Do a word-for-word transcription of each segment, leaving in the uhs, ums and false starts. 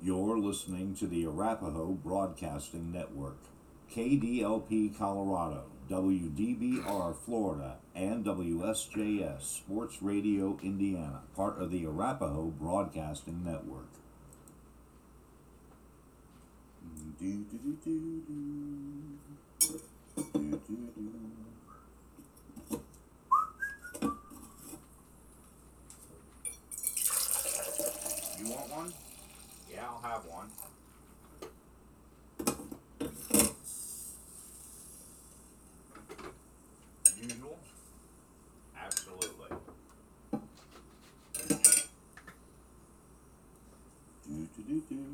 You're listening to the Arapahoe Broadcasting Network, K D L P Colorado, W D B R Florida, and W S J S Sports Radio Indiana, part of the Arapahoe Broadcasting Network. Do, do, do, do, do. Do, do, do. You want one? Yeah, I'll have one. Usual? Absolutely. Do, do, do, do.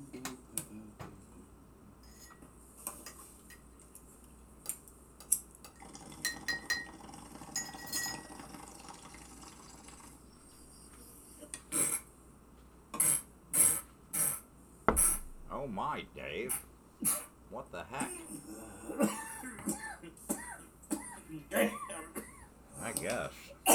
Oh my, Dave. What the heck? I guess.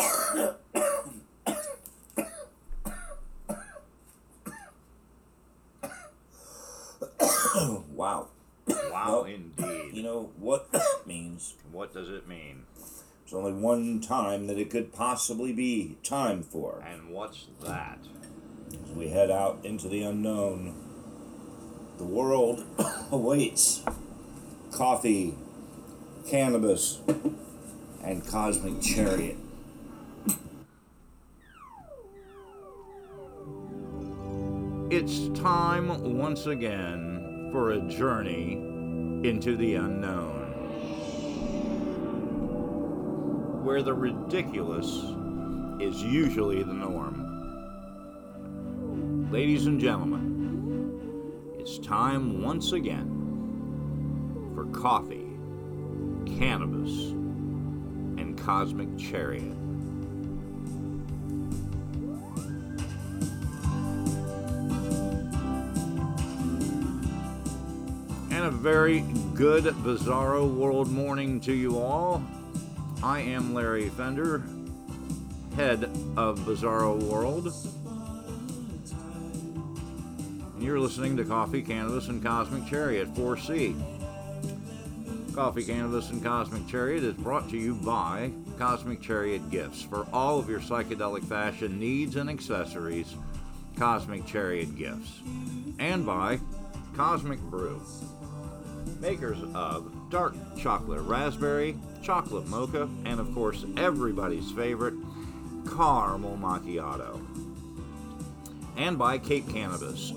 Wow. Wow, well, indeed. You know what that means? What does it mean? There's only one time that it could possibly be time for. And what's that? As we head out into the unknown, the world awaits coffee, cannabis, and cosmic chariot. It's time once again for a journey into the unknown, where the ridiculous is usually the norm. Ladies and gentlemen, it's time once again for coffee, cannabis, and cosmic chariot. And a very good Bizarro World morning to you all. I am Larry Fender, head of Bizarro World. And you're listening to Coffee, Cannabis, and Cosmic Chariot four C. Coffee, Cannabis, and Cosmic Chariot is brought to you by Cosmic Chariot Gifts. For all of your psychedelic fashion needs and accessories, Cosmic Chariot Gifts. And by Cosmic Brew, makers of dark chocolate raspberry, chocolate mocha, and of course everybody's favorite, caramel macchiato. And by Cape Cannabis.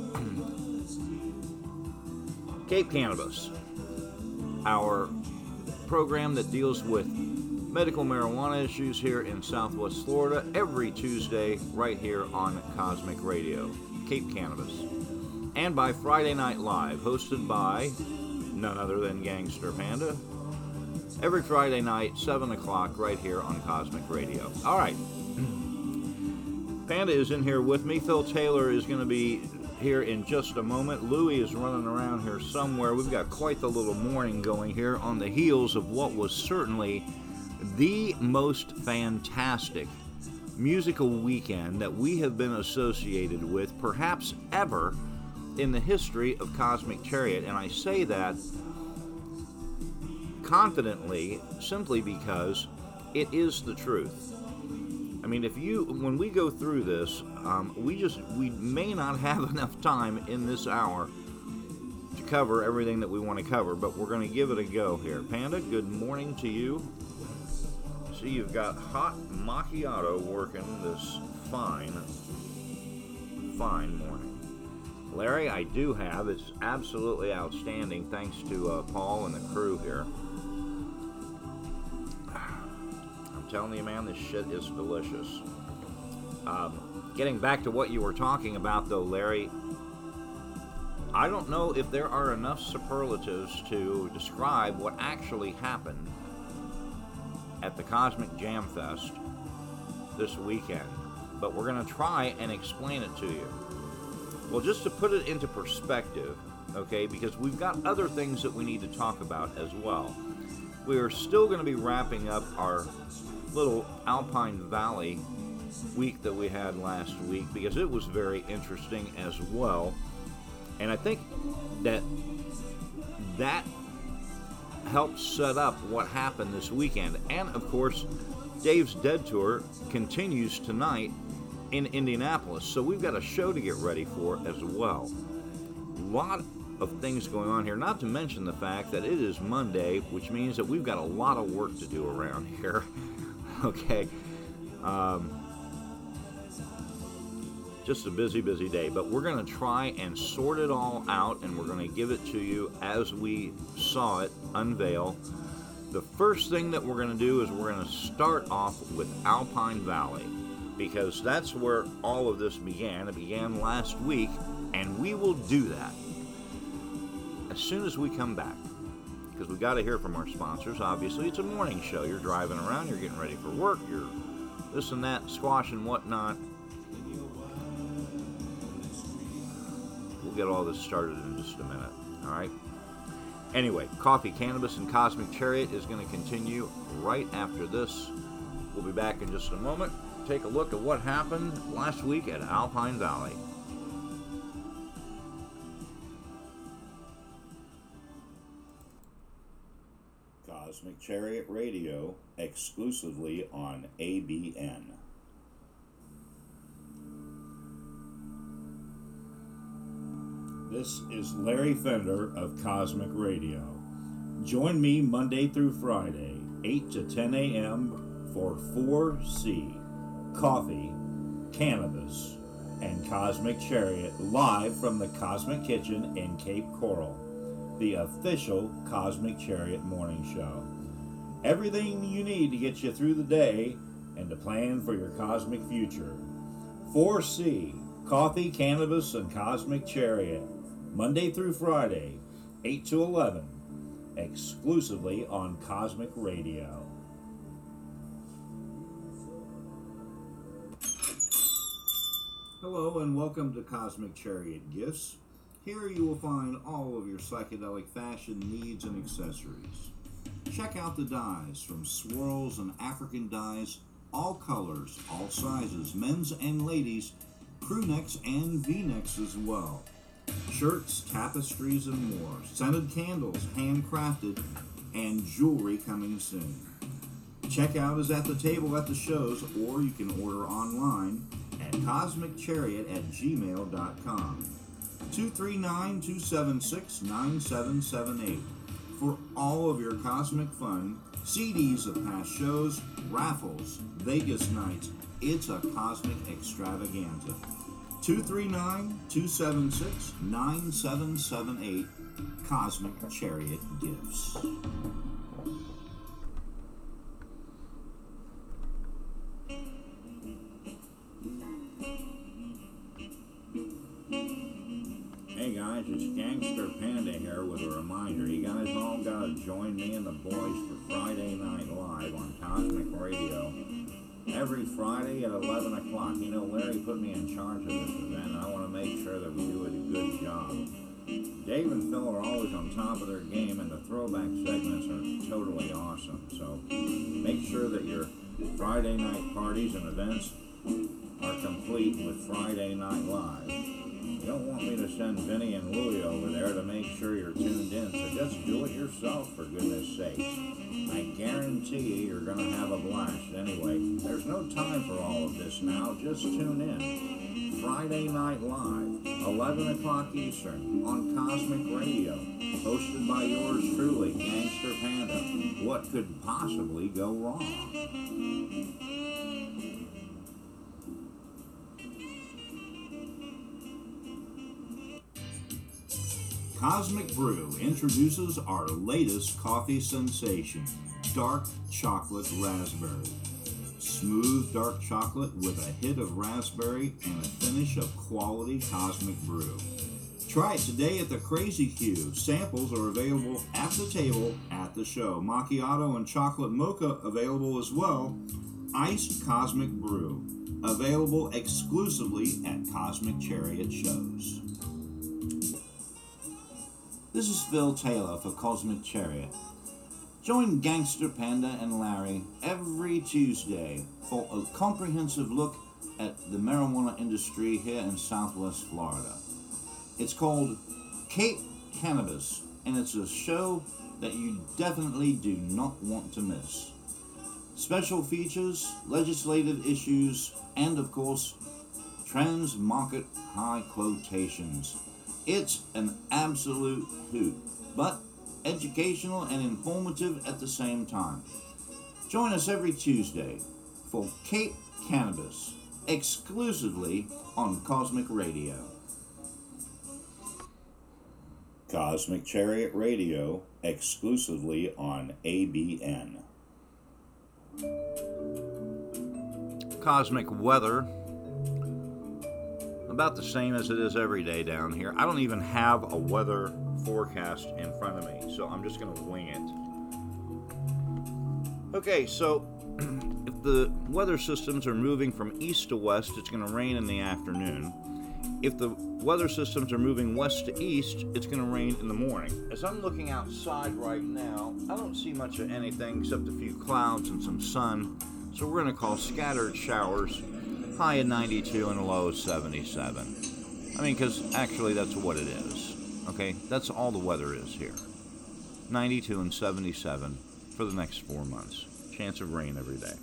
Cape Cannabis, our program that deals with medical marijuana issues here in Southwest Florida every Tuesday right here on Cosmic Radio. Cape Cannabis. And by Friday Night Live, hosted by none other than Gangster Panda. Every Friday night, seven o'clock, right here on Cosmic Radio. All right. Panda is in here with me. Phil Taylor is going to be here in just a moment. Louie is running around here somewhere. We've got quite the little morning going here on the heels of what was certainly the most fantastic musical weekend that we have been associated with, perhaps ever, in the history of Cosmic Chariot. And I say that confidently simply because it is the truth. I mean, if you, when we go through this, um, we just, we may not have enough time in this hour to cover everything that we want to cover, but we're going to give it a go here. Panda, good morning to you. See, you've got hot macchiato working this fine, fine morning. Larry, I do have. It's absolutely outstanding, thanks to uh, Paul and the crew here. I'm telling you, man, this shit is delicious. Um, getting back to what you were talking about, though, Larry, I don't know if there are enough superlatives to describe what actually happened at the Cosmic Jam Fest this weekend, but we're going to try and explain it to you. Well, just to put it into perspective, okay, because we've got other things that we need to talk about as well. We are still going to be wrapping up our little Alpine Valley week that we had last week, because it was very interesting as well. And I think that that helped set up what happened this weekend. And, of course, Dave's Dead Tour continues tonight in Indianapolis. So we've got a show to get ready for as well. A lot of things going on here, not to mention the fact that it is Monday, which means that we've got a lot of work to do around here. Okay. Um, just a busy, busy day. But we're going to try and sort it all out, and we're going to give it to you as we saw it unveil. The first thing that we're going to do is we're going to start off with Alpine Valley, because that's where all of this began. It began last week, and we will do that as soon as we come back, because we've got to hear from our sponsors. Obviously, it's a morning show. You're driving around, you're getting ready for work, you're this and that, squash and whatnot. We'll get all this started in just a minute, all right? Anyway, Coffee, Cannabis, and Cosmic Chariot is going to continue right after this. We'll be back in just a moment. Take a look at what happened last week at Alpine Valley. Cosmic Chariot Radio, exclusively on A B N. This is Larry Fender of Cosmic Radio. Join me Monday through Friday, eight to ten a.m. for four C, Coffee, Cannabis, and Cosmic Chariot, live from the Cosmic Kitchen in Cape Coral, the official Cosmic Chariot morning show. Everything you need to get you through the day and to plan for your cosmic future. four C, Coffee, Cannabis, and Cosmic Chariot, Monday through Friday, eight to eleven, exclusively on Cosmic Radio. Hello and welcome to Cosmic Chariot Gifts. Here you will find all of your psychedelic fashion needs and accessories. Check out the dyes, from swirls and African dyes, all colors, all sizes, men's and ladies, crew necks and V-necks as well. Shirts, tapestries, and more. Scented candles, handcrafted, and jewelry coming soon. Checkout is at the table at the shows, or you can order online at cosmic chariot at gmail dot com. two three nine, two seven six, nine seven seven eight. For all of your cosmic fun, C Ds of past shows, raffles, Vegas nights, it's a cosmic extravaganza. two three nine, two seven six, nine seven seven eight, Cosmic Chariot Gifts. Hey guys, it's Gangster Panda here with a reminder. You guys all gotta join me and the boys for Friday Night Live on Cosmic Radio. Every Friday at eleven o'clock. You know, Larry put me in charge of this event, and I want to make sure that we do a good job. Dave and Phil are always on top of their game, and the throwback segments are totally awesome. So make sure that your Friday night parties and events are complete with Friday Night Live. You don't want me to send Vinny and Louie over there to make sure you're tuned in, so just do it yourself, for goodness sakes. I guarantee you you're going to have a blast. Anyway, there's no time for all of this now. Just tune in. Friday Night Live, eleven o'clock Eastern, on Cosmic Radio, hosted by yours truly, Gangster Panda. What could possibly go wrong? Cosmic Brew introduces our latest coffee sensation, Dark Chocolate Raspberry. Smooth dark chocolate with a hit of raspberry and a finish of quality Cosmic Brew. Try it today at the Crazy Q. Samples are available at the table at the show. Macchiato and chocolate mocha available as well. Iced Cosmic Brew, available exclusively at Cosmic Chariot shows. This is Phil Taylor for Cosmic Chariot. Join Gangster Panda and Larry every Tuesday for a comprehensive look at the marijuana industry here in Southwest Florida. It's called Cape Cannabis, and it's a show that you definitely do not want to miss. Special features, legislative issues, and of course, trans market high quotations. It's an absolute hoot, but educational and informative at the same time. Join us every Tuesday for Cape Cannabis, exclusively on Cosmic Radio. Cosmic Chariot Radio, exclusively on A B N. Cosmic weather, about the same as it is every day down here. I don't even have a weather forecast in front of me, so I'm just going to wing it. Okay, so if the weather systems are moving from east to west, it's going to rain in the afternoon. If the weather systems are moving west to east, it's going to rain in the morning. As I'm looking outside right now, I don't see much of anything except a few clouds and some sun. So we're going to call scattered showers, high of ninety-two and a low of seventy-seven. I mean, because actually that's what it is. Okay, that's all the weather is here. ninety-two and seventy-seven for the next four months. Chance of rain every day.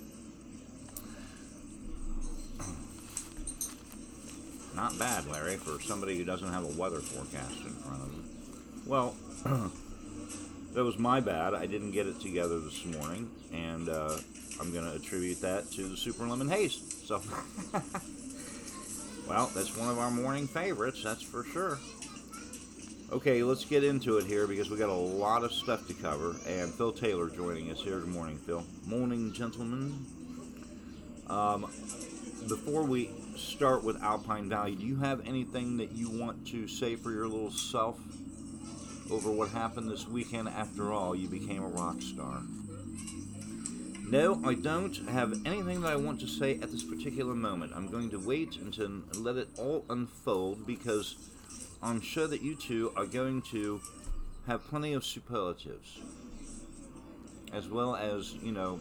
Not bad, Larry, for somebody who doesn't have a weather forecast in front of them. Well, that was my bad. I didn't get it together this morning, and uh, I'm going to attribute that to the Super Lemon Haze. So, well, that's one of our morning favorites, that's for sure. Okay, let's get into it here because we got a lot of stuff to cover, and Phil Taylor joining us here. Good morning, Phil. Morning, gentlemen. Um, before we start with Alpine Valley, do you have anything that you want to say for your little self over what happened this weekend? After all, you became a rock star. No, I don't have anything that I want to say at this particular moment. I'm going to wait until let it all unfold because I'm sure that you two are going to have plenty of superlatives, as well as, you know,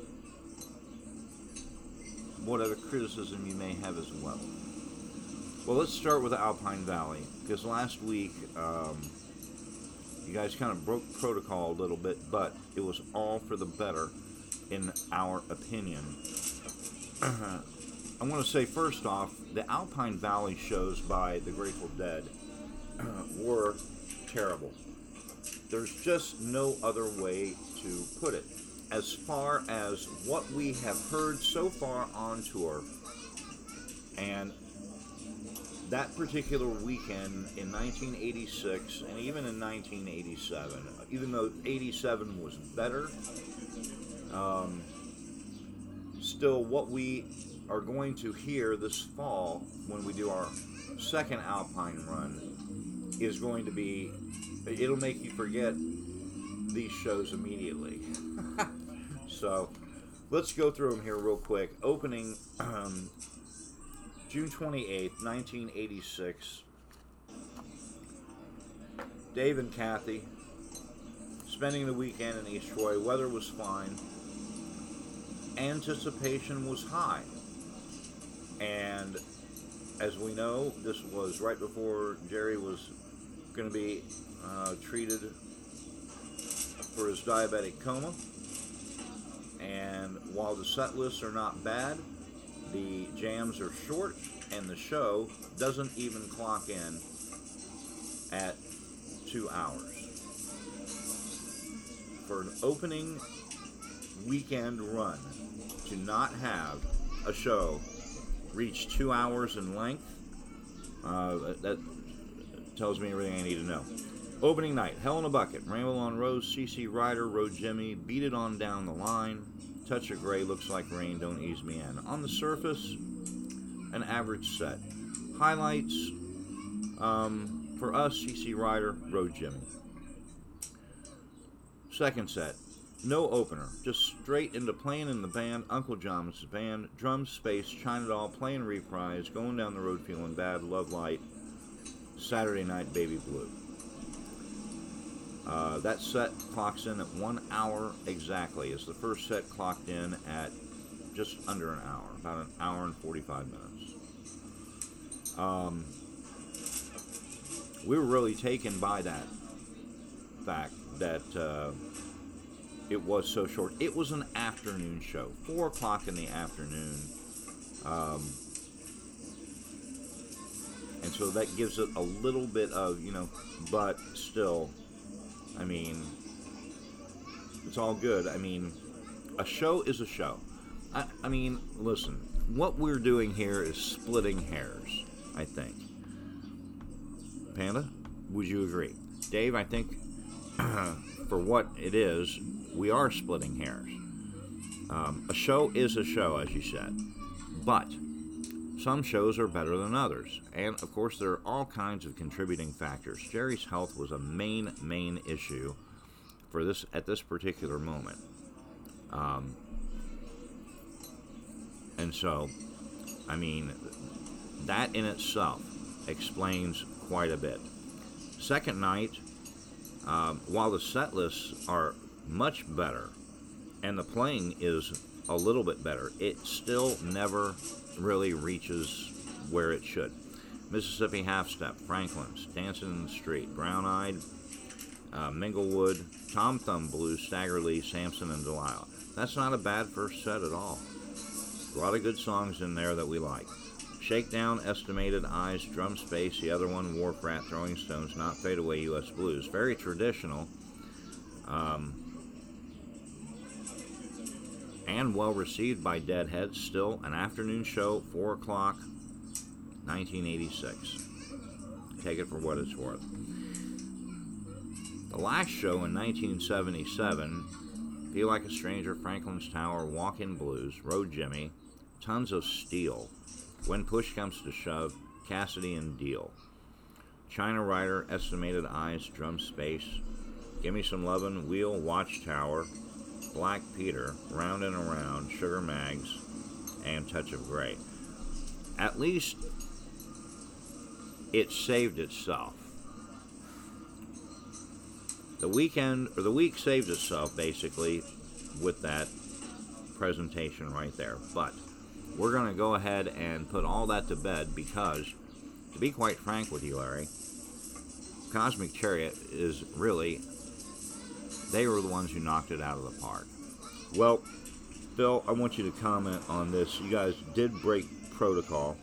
whatever criticism you may have as well. Well, let's start with Alpine Valley, because last week um, you guys kind of broke protocol a little bit, but it was all for the better, in our opinion. I want to say first off, the Alpine Valley shows by the Grateful Dead were terrible. There's just no other way to put it. As far as what we have heard so far on tour, and that particular weekend in nineteen eighty-six, and even in nineteen eighty-seven, even though eighty-seven was better, um, still what we are going to hear this fall when we do our second Alpine run is going to be, it'll make you forget these shows immediately. So let's go through them here real quick. Opening um, June twenty-eighth, nineteen eighty-six. Dave and Kathy spending the weekend in East Troy. Weather was fine. Anticipation was high. And as we know, this was right before Jerry was going to be uh, treated for his diabetic coma. And while the set lists are not bad, the jams are short, and the show doesn't even clock in at two hours. For an opening weekend run, to not have a show reach two hours in length, uh, that tells me everything I need to know. Opening night, Hell in a Bucket, Ramble on Rose, C C Rider, Road Jimmy, Beat It On Down the Line, Touch of Grey, Looks Like Rain, Don't Ease Me In. On the surface, an average set. Highlights, um, for us, C C Rider, Road Jimmy. Second set, no opener, just straight into playing in the band, Uncle John's band, drums, space, China Doll, playing reprise, Going Down the Road Feeling Bad, Love Light, Saturday Night, Baby Blue. Uh, that set clocks in at one hour exactly, as the first set clocked in at just under an hour, about an hour and forty-five minutes. Um, we were really taken by that fact that uh, it was so short. It was an afternoon show, four o'clock in the afternoon, um, and so that gives it a little bit of, you know, but still, I mean, it's all good. I mean, a show is a show. I, I mean, listen, what we're doing here is splitting hairs, I think. Panda, would you agree? Dave, I think for what it is, we are splitting hairs. Um, a show is a show, as you said, but some shows are better than others, and of course there are all kinds of contributing factors. Jerry's health was a main, main issue for this at this particular moment, um, and so, I mean, that in itself explains quite a bit. Second night, um, while the set lists are much better and the playing is a little bit better, it still never really reaches where it should. Mississippi Half Step, Franklin's, Dancing in the Street, Brown Eyed, uh, Minglewood, Tom Thumb Blues, Stagger Lee, Samson, and Delilah. That's not a bad first set at all. A lot of good songs in there that we like. Shakedown, Estimated Eyes, Drum Space, the other one, Wharf Rat, Throwing Stones, Not Fade Away, U S Blues. Very traditional. Um, and well received by Deadheads. Still an afternoon show, four o'clock, nineteen eighty-six. Take it for what it's worth. The last show in nineteen seventy-seven, Feel Like a Stranger, Franklin's Tower, Walk-In Blues, Road Jimmy, Tons of Steel, When Push Comes to Shove, Cassidy and Deal, China Rider, Estimated Eyes, Drum Space, Gimme Some Lovin', Wheel, Watchtower, Black Peter, Round and Around, Sugar Mags, and Touch of Grey. At least it saved itself. The weekend, or the week saved itself, basically, with that presentation right there. But we're going to go ahead and put all that to bed because, to be quite frank with you, Larry, Cosmic Chariot is really, they were the ones who knocked it out of the park. Well, Phil, I want you to comment on this. You guys did break protocol.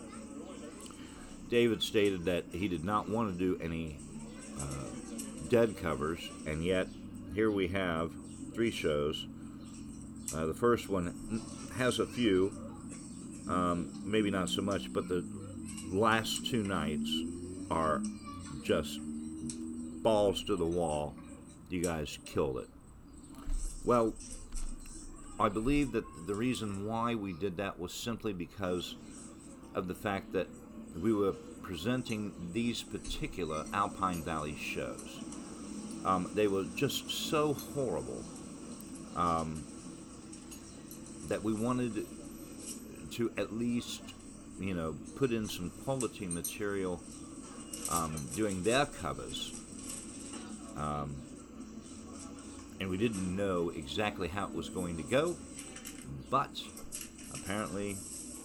David stated that he did not want to do any uh, Dead covers, and yet here we have three shows. Uh, the first one has a few, um, maybe not so much, but the last two nights are just balls to the wall. You guys killed it. Well, I believe that the reason why we did that was simply because of the fact that we were presenting these particular Alpine Valley shows. Um, they were just so horrible um, that we wanted to at least, you know, put in some quality material um, doing their covers. Um, and we didn't know exactly how it was going to go, but apparently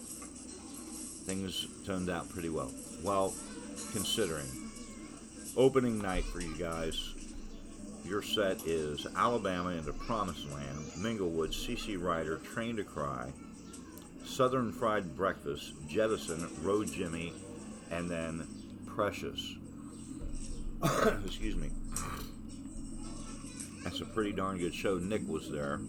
things turned out pretty well. Well, considering. Opening night for you guys. Your set is Alabama into Promised Land, Minglewood, C C Rider, Train to Cry, Southern Fried Breakfast, Jettison, Road Jimmy, and then Precious. Excuse me. That's a pretty darn good show. Nick was there.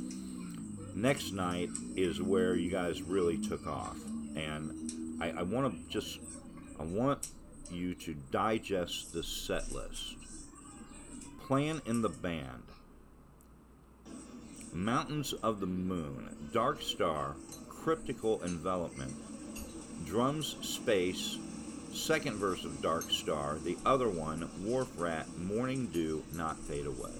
Next night is where you guys really took off. And I, I want to just, I want you to digest the set list. Playing in the Band, Mountains of the Moon, Dark Star, Cryptical Envelopment, Drums Space, second verse of Dark Star, the other one, Wharf Rat, Morning Dew, Not Fade Away.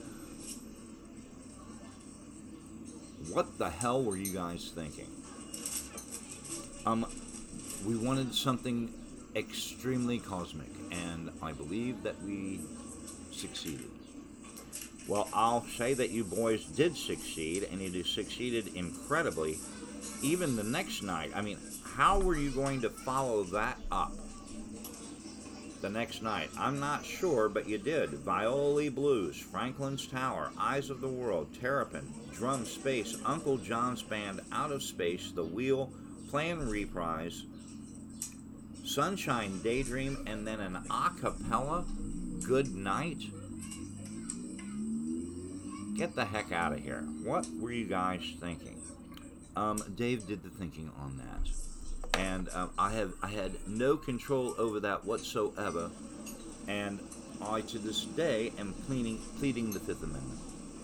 What the hell were you guys thinking? Um, we wanted something extremely cosmic, and I believe that we succeeded. Well, I'll say that you boys did succeed, and you succeeded incredibly. Even the next night, I mean, how were you going to follow that up? the next night. I'm not sure, but you did. Violi Blues, Franklin's Tower, Eyes of the World, Terrapin, Drum Space, Uncle John's Band, Out of Space, The Wheel, Playing Reprise, Sunshine Daydream, and then an a cappella Good Night. Get the heck out of here. What were you guys thinking? Um, Dave did the thinking on that. And um, I have I had no control over that whatsoever. And I, to this day, am pleading, pleading the Fifth Amendment.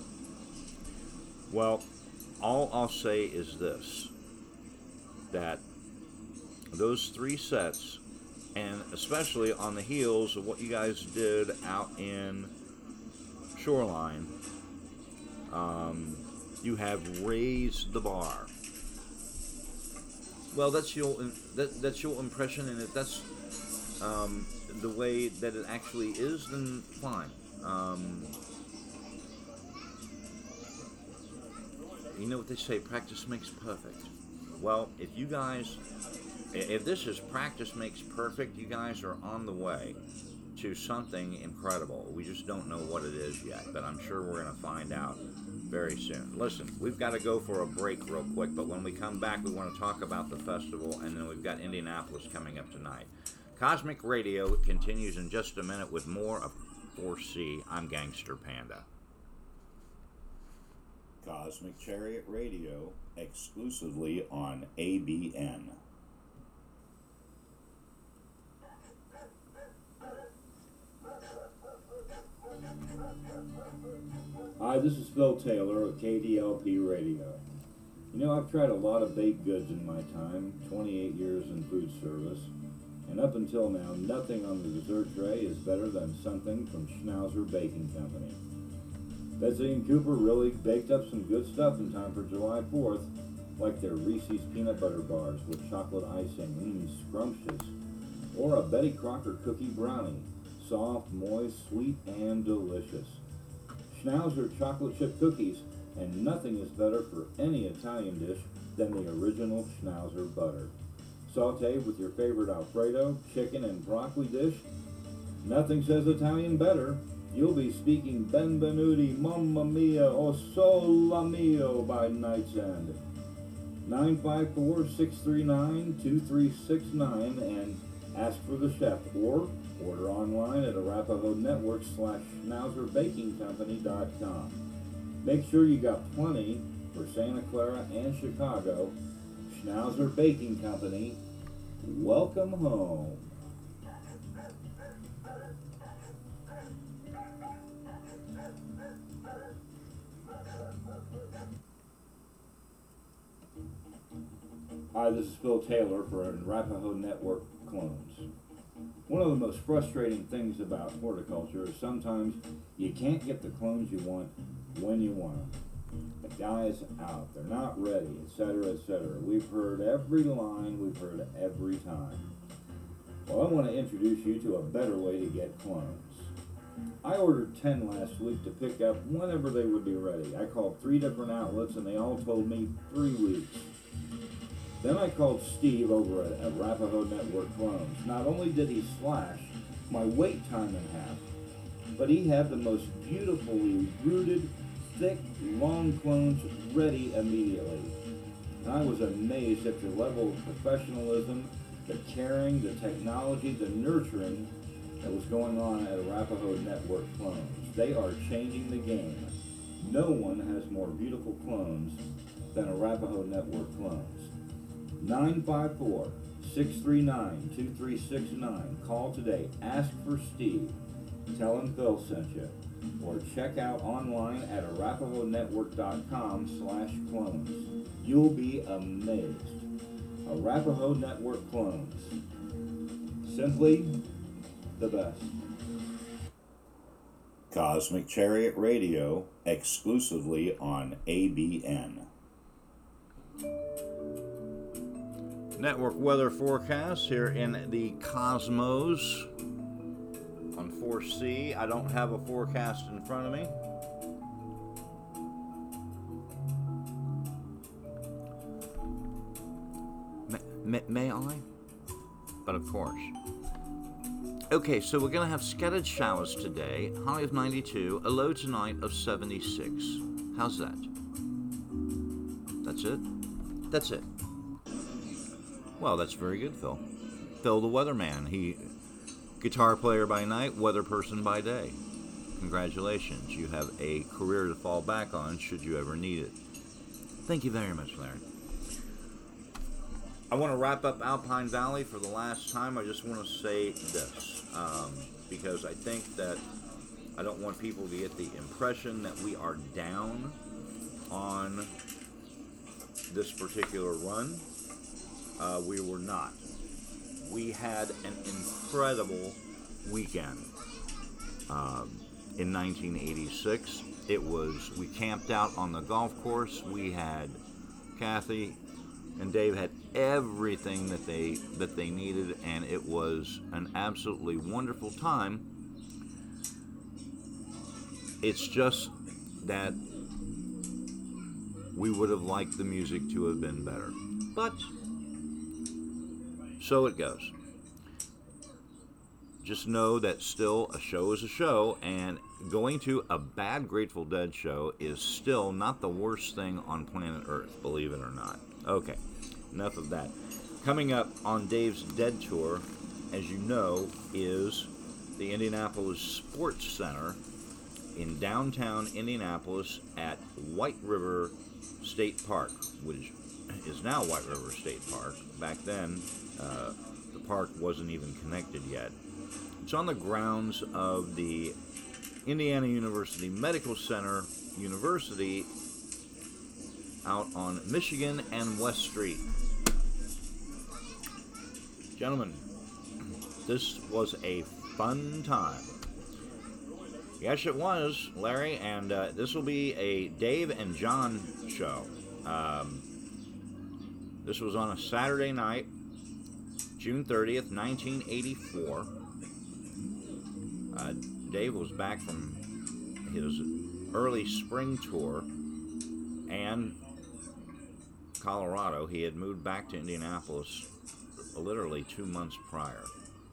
Well, all I'll say is this, that those three sets, and especially on the heels of what you guys did out in Shoreline, um, you have raised the bar. Well, that's your that, that's your impression, and if that's um, the way that it actually is, then fine. Um, you know what they say, practice makes perfect. Well, if you guys, if this is practice makes perfect, you guys are on the way to something incredible. We just don't know what it is yet, but I'm sure we're going to find out very soon. Listen, we've got to go for a break real quick, but when we come back, we want to talk about the festival, and then we've got Indianapolis coming up tonight. Cosmic Radio continues in just a minute with more of four C. I'm Gangster Panda. Cosmic Chariot Radio, exclusively on A B N. Hi, this is Phil Taylor of K D L P Radio. You know, I've tried a lot of baked goods in my time, twenty-eight years in food service, and up until now, nothing on the dessert tray is better than something from Schnauzer Baking Company. Betsy and Cooper really baked up some good stuff in time for July fourth, like their Reese's Peanut Butter Bars with chocolate icing, mmm, scrumptious, or a Betty Crocker Cookie Brownie, soft, moist, sweet, and delicious. Schnauzer chocolate chip cookies, and nothing is better for any Italian dish than the original Schnauzer butter. Saute with your favorite Alfredo, chicken, and broccoli dish. Nothing says Italian better. You'll be speaking Benvenuti, Mamma Mia, O Sole Mio by night's end. nine five four, six three nine, two three six nine and ask for the chef, or order online at Arapaho Network slash Schnauzer Baking Company dot com. Make sure you got plenty for Santa Clara and Chicago. Schnauzer Baking Company, welcome home. Hi, this is Phil Taylor for Arapaho Network Clones. One of the most frustrating things about horticulture is sometimes you can't get the clones you want when you want them. The guy's out, they're not ready, et cetera, et cetera. We've heard every line, we've heard every time. Well, I want to introduce you to a better way to get clones. I ordered ten last week to pick up whenever they would be ready. I called three different outlets and they all told me three weeks. Then I called Steve over at Arapaho Network Clones. Not only did he slash my wait time in half, but he had the most beautifully rooted, thick, long clones ready immediately. And I was amazed at the level of professionalism, the caring, the technology, the nurturing that was going on at Arapaho Network Clones. They are changing the game. No one has more beautiful clones than Arapaho Network Clones. nine five four, six three nine, two three six nine. Call today. Ask for Steve. Tell him Phil sent you. Or check out online at Arapaho Network dot com slash clones. You'll be amazed. Arapaho Network Clones. Simply the best. Cosmic Chariot Radio, exclusively on A B N. Network weather forecast here in the Cosmos on four C. I don't have a forecast in front of me. May, may, may I? But of course. Okay, so we're going to have scattered showers today, high of ninety-two, a low tonight of seventy-six. How's that? That's it? That's it. Well, that's very good, Phil. Phil the weatherman. He, guitar player by night, weather person by day. Congratulations. You have a career to fall back on should you ever need it. Thank you very much, Larry. I want to wrap up Alpine Valley for the last time. I just want to say this, um, because I think that I don't want people to get the impression that we are down on this particular run. Uh, we were not. We had an incredible weekend um, in nineteen eighty-six. It was, we camped out on the golf course. We had Kathy and Dave had everything that they that they needed, and it was an absolutely wonderful time. It's just that we would have liked the music to have been better. But so it goes. Just know that still a show is a show, and going to a bad Grateful Dead show is still not the worst thing on planet Earth, believe it or not. Okay, enough of that. Coming up on Dave's Dead Tour, as you know, is the Indianapolis Sports Center in downtown Indianapolis at White River State Park, which is now White River State Park. Back then, uh, the park wasn't even connected yet. It's on the grounds of the Indiana University Medical Center University out on Michigan and West Street. Gentlemen, this was a fun time. Yes, it was, Larry, and uh, this will be a Dave and John show. Um, this was on a Saturday night, June thirtieth, nineteen eighty-four. Uh, Dave was back from his early spring tour, and Colorado. He had moved back to Indianapolis literally two months prior.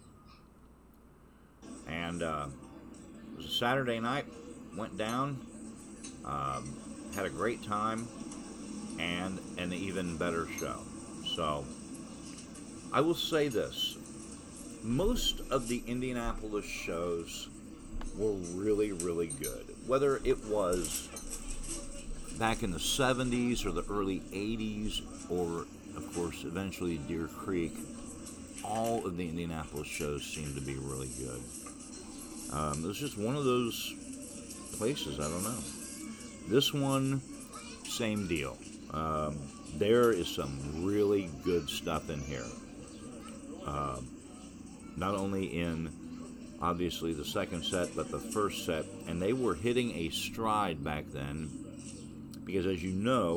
And uh, it was a Saturday night, went down, um, had a great time, and an even better show. So, I will say this. Most of the Indianapolis shows were really, really good. Whether it was back in the seventies or the early eighties, or, of course, eventually Deer Creek, all of the Indianapolis shows seemed to be really good. Um, it was just one of those places, I don't know. This one, same deal. Um, there is some really good stuff in here. Um, not only in, obviously, the second set, but the first set. And they were hitting a stride back then, because as you know,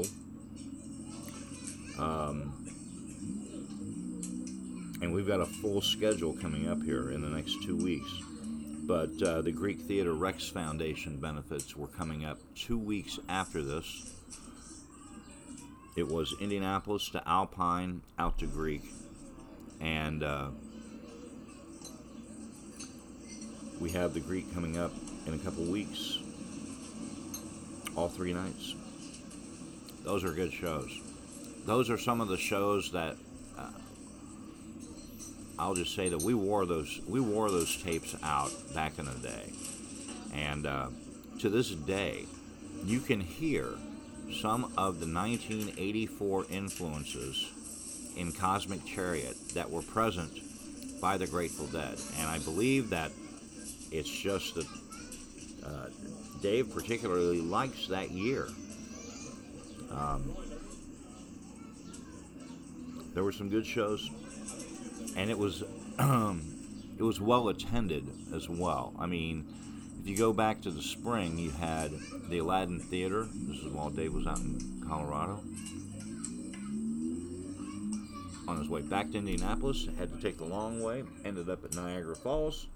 um, and we've got a full schedule coming up here in the next two weeks, but uh, the Greek Theater Rex Foundation benefits were coming up two weeks after this. It was Indianapolis to Alpine, out to Greek, and uh, we have the Greek coming up in a couple weeks, all three nights. Those are good shows. Those are some of the shows that uh, I'll just say that we wore those we wore those tapes out back in the day, and uh, to this day, you can hear some of the nineteen eighty-four influences in Cosmic Chariot that were present by the Grateful Dead, and I believe that it's just that uh, Dave particularly likes that year. Um, there were some good shows, and it was um, it was well attended as well. I mean, if you go back to the spring, you had the Aladdin Theater. This is while Dave was out in Colorado. On his way back to Indianapolis, had to take the long way, ended up at Niagara Falls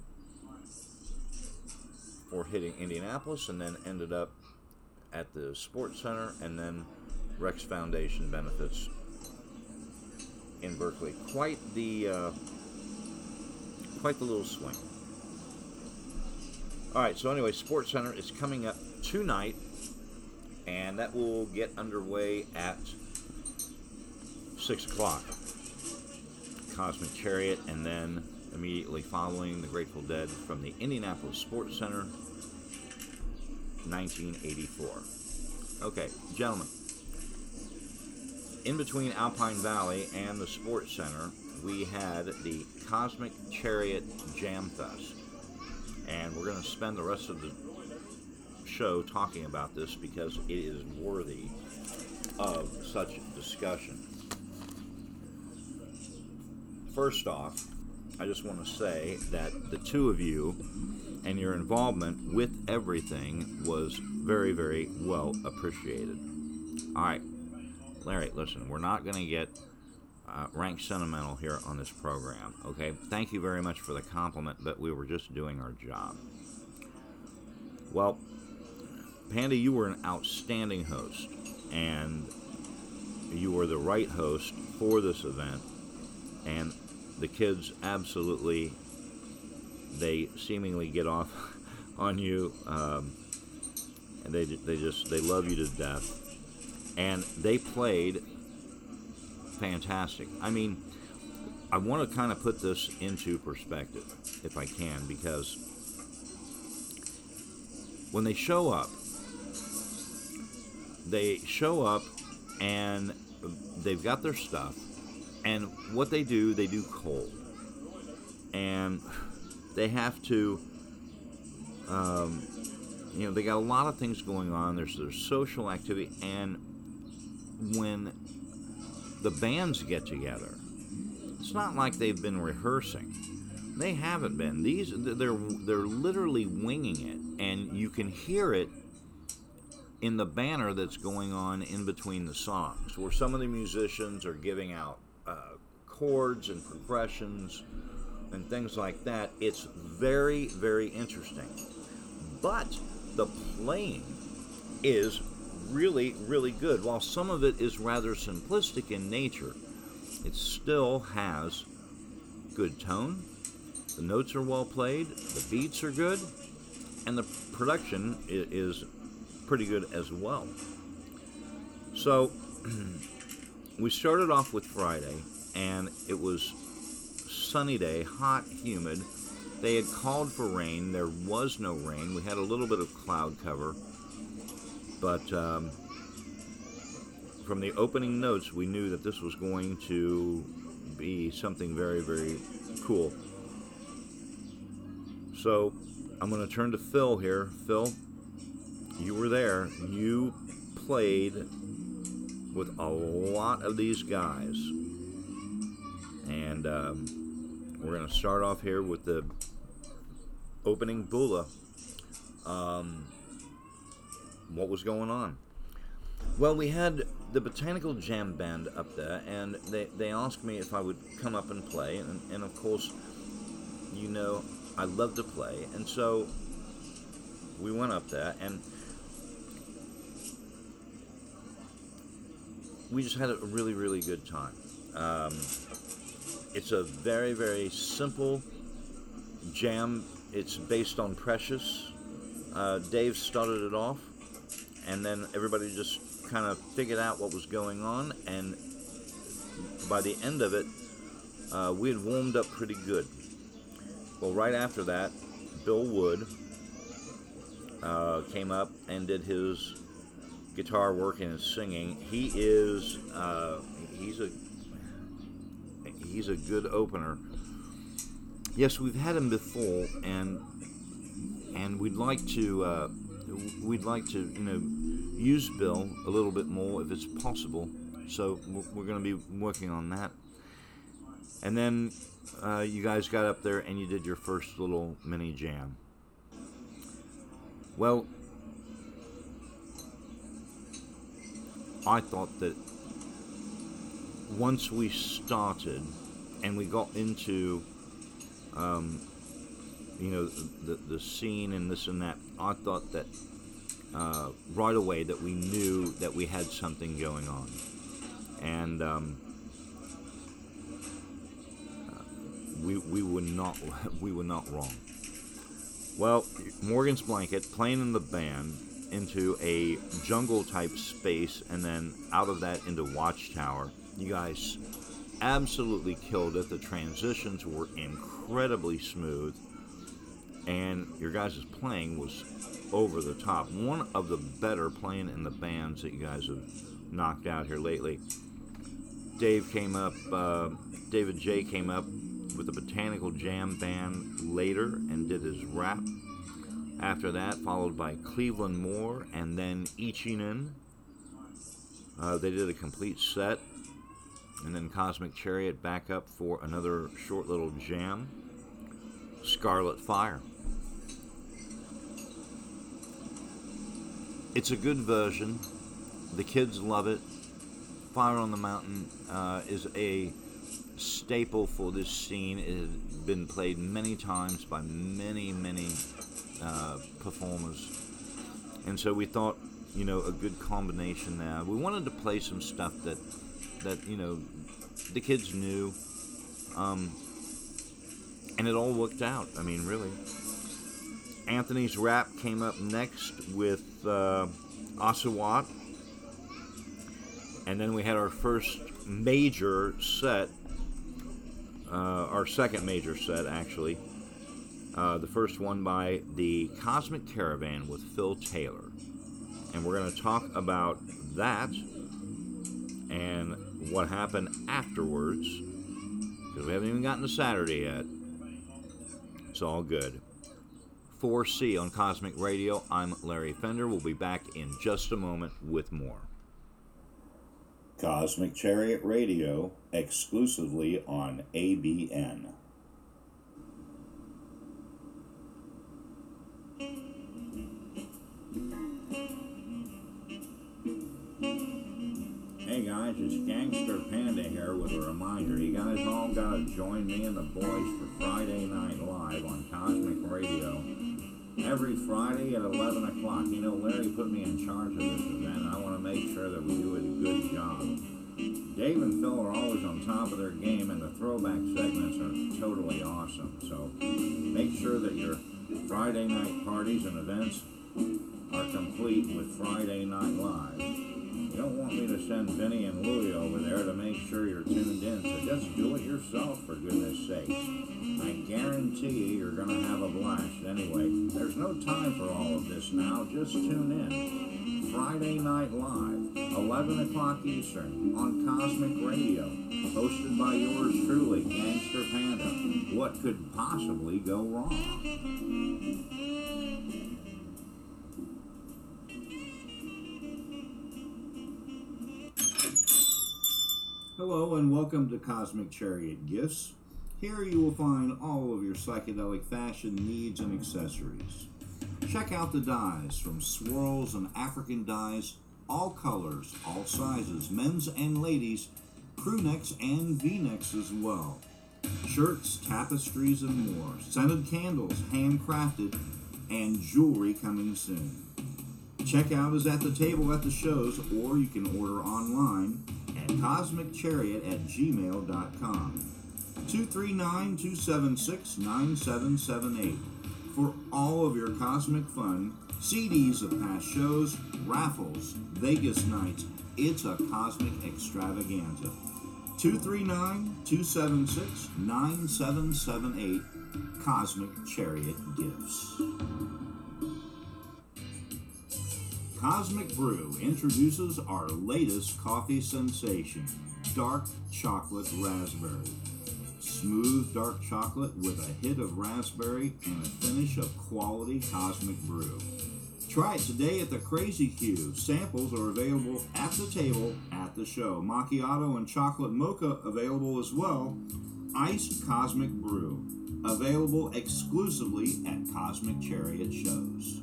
for hitting Indianapolis, and then ended up at the Sports Center, and then Rex Foundation benefits in Berkeley. Quite the uh, quite the little swing. All right, so anyway, Sports Center is coming up tonight, and that will get underway at six o'clock. Cosmic Chariot, and then immediately following the Grateful Dead from the Indianapolis Sports Center, nineteen eighty-four. Okay, gentlemen, in between Alpine Valley and the Sports Center, we had the Cosmic Chariot Jam Fest. And we're going to spend the rest of the show talking about this because it is worthy of such discussion. First off, I just want to say that the two of you and your involvement with everything was very, very well appreciated. All right, Larry, listen, we're not going to get Uh, rank sentimental here on this program, okay? Thank you very much for the compliment, but we were just doing our job. Well, Panda, you were an outstanding host, and you were the right host for this event, and the kids absolutely, they seemingly get off on you, um, and they, they just, they love you to death, and they played fantastic. I mean, I want to kind of put this into perspective, if I can, because when they show up, they show up and they've got their stuff, and what they do, they do cold. And they have to, um, you know, they got a lot of things going on. There's, there's social activity, and when the bands get together, it's not like they've been rehearsing. They haven't been. These they're they're literally winging it, and you can hear it in the banter that's going on in between the songs, where some of the musicians are giving out uh, chords and progressions and things like that. It's very, very interesting. But the playing is really, really good. While some of it is rather simplistic in nature, it still has good tone. The notes are well played, the beats are good, and the production is pretty good as well. So, we started off with Friday, and it was sunny day, hot, humid. They had called for rain. There was no rain. We had a little bit of cloud cover. But um, from the opening notes, we knew that this was going to be something very, very cool. So I'm going to turn to Phil here. Phil, you were there. You played with a lot of these guys. And um, we're going to start off here with the opening Bula. Um... What was going on? Well, we had the Botanical Jam Band up there, and they, they asked me if I would come up and play, and, and of course, you know, I love to play, and so we went up there, and we just had a really, really good time. Um, it's a very, very simple jam. It's based on Precious. Uh, Dave started it off, and then everybody just kind of figured out what was going on, and by the end of it, uh, we had warmed up pretty good. Well, right after that, Bill Wood uh, came up and did his guitar work and his singing. He is uh, he's a he's a good opener. Yes, we've had him before, and and we'd like to uh, we'd like to you know use Bill a little bit more if it's possible. So we're going to be working on that. And then uh, you guys got up there and you did your first little mini jam. Well, I thought that once we started and we got into, um, you know, the the scene and this and that, I thought that uh, right away that we knew that we had something going on, and um, we we were not we were not wrong. Well, Morgan's Blanket playing in the band into a jungle type space and then out of that into Watchtower. You guys absolutely killed it. The transitions were incredibly smooth, and your guys' playing was over the top. One of the better playing in the bands that you guys have knocked out here lately. Dave came up, uh, David J came up with the Botanical Jam Band later and did his rap. After that, followed by Cleveland Moore and then Ichinen. Uh, they did a complete set. And then Cosmic Chariot back up for another short little jam. Scarlet Fire. It's a good version. The kids love it. Fire on the Mountain uh, is a staple for this scene. It has been played many times by many, many uh, performers. And so we thought, you know, a good combination there. We wanted to play some stuff that, that you know, the kids knew. Um, and it all worked out. I mean, really. Anthony's rap came up next with uh, Asawat. And then we had our first major set, uh, our second major set, actually. Uh, the first one by the Cosmic Caravan with Phil Taylor. And we're going to talk about that and what happened afterwards, because we haven't even gotten to Saturday yet. It's all good. four C on Cosmic Radio. I'm Larry Fender. We'll be back in just a moment with more. Cosmic Chariot Radio, exclusively on A B N. Hey guys, it's Gangster Panda here with a reminder. You guys all gotta join me and the boys for Friday Night Live on Cosmic Radio. Every Friday at eleven o'clock. You know, Larry put me in charge of this event, and I want to make sure that we do a good job. Dave and Phil are always on top of their game, and the throwback segments are totally awesome. So make sure that your Friday night parties and events are complete with Friday Night Live. You don't want me to send Vinny and Louie over there to make sure you're tuned in, so just do it yourself, for goodness sakes. I guarantee you you're going to have a blast. Anyway, there's no time for all of this now. Just tune in. Friday Night Live, eleven o'clock Eastern, on Cosmic Radio, hosted by yours truly, Gangster Panda. What could possibly go wrong? Hello and welcome to Cosmic Chariot Gifts. Here you will find all of your psychedelic fashion needs and accessories. Check out the dyes, from swirls and African dyes, all colors, all sizes, men's and ladies, crew necks and V-necks as well. Shirts, tapestries, and more. Scented candles, handcrafted, and jewelry coming soon. Checkout is at the table at the shows, or you can order online at cosmic chariot at gmail dot com. two three nine, two seven six, nine seven seven eight for all of your cosmic fun, C Ds of past shows, raffles, Vegas nights. It's a cosmic extravaganza. two three nine, two seven six, nine seven seven eight, Cosmic Chariot Gifts. Cosmic Brew introduces our latest coffee sensation, Dark Chocolate Raspberry. Smooth dark chocolate with a hit of raspberry and a finish of quality Cosmic Brew. Try it today at the Crazy Q. Samples are available at the table at the show. Macchiato and chocolate mocha available as well. Iced Cosmic Brew, available exclusively at Cosmic Chariot shows.